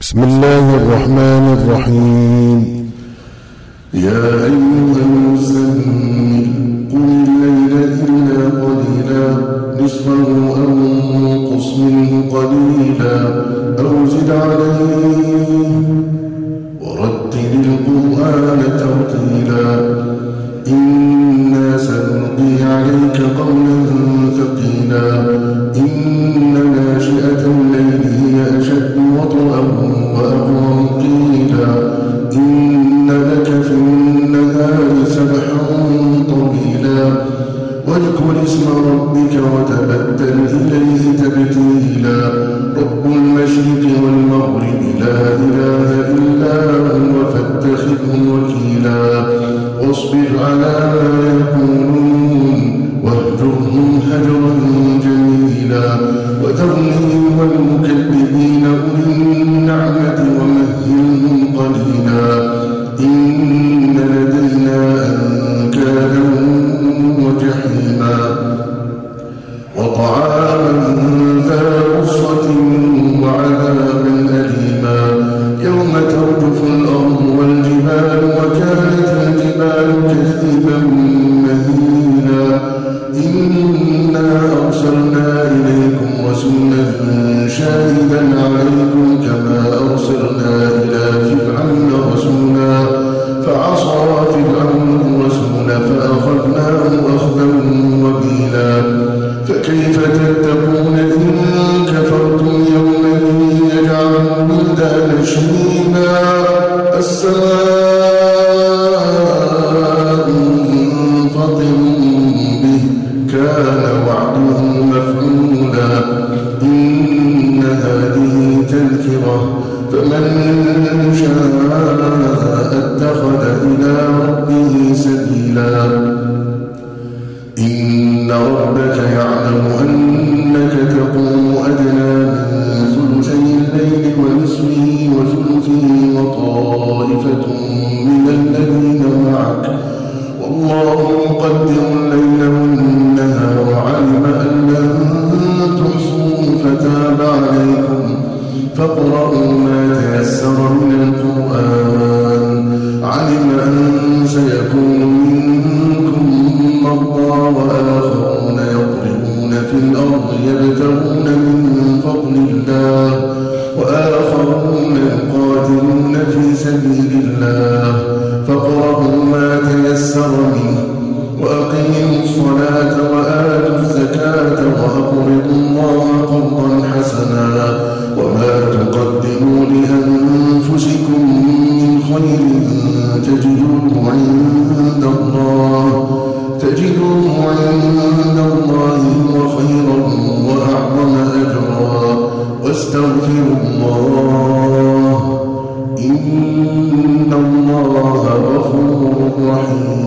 بسم الله الرحمن الرحيم. يا أيها المزمل قم الليل إلا قليلا نصفه أو انقص منه قليلا أو زد عليه ورتل القرآن ترتيلا إنا سنلقي عليك قولا ثقيلا إن ناشئة الليل هي أشد وطئا وأقوم قيلا إن لك في النهار سبحا طويلا واذكر اسم ربك وتبتل إليه تبتيلا رب المشرق والمغرب لا إله إلا هو فاتخذه وكيلا واصبر على ما يقولون واهجرهم هجرا جميلا وذرني والمكذبين أولي النعمة ومهلهم قليلا إن لدينا أنكالا وجحيما وطعاما ذا غصة وعذابا أليما يوم ترجف الأرض والجبال وكانت الجبال كثيبا مهيلا إنا أرسلنا إليكم رسولا شاهدا عليكم كما أرسلنا إلى فرعون رسولا فعصى فرعون الرسول فأخذناه أخذا وبيلا فكيف تتقون إن كفرتم يوما يجعل الولدان شيبا السماء منفطر به كان وعده مفعولا إن هذه تذكرة فمن شاء اتخذ إلى ربه سبيلا إن ربك يعلم أنك تقوم أدنى من ثلثي الليل ونصفه وثلثه وطائفة من الذين معك والله مقدر الليل والنهار علم أن لن تحصوا فتاب عليكم فاقرؤوا ما تيسر من القرآن علم أن سيكون منكم مرضى وآخرون يضربون في الأرض يبتغون من فضل الله وآخرون يقاتلون في سبيل الله فاقرؤوا ما تيسر منه وأقيموا الصلاة وآتوا الزكاة وأقرضوا الله قرضا حسنا وما تقدموا لأنفسكم من خير تجدوه عند الله هو خيرا وأعظم أجرا واستغفروا الله إن الله غفور رحيم.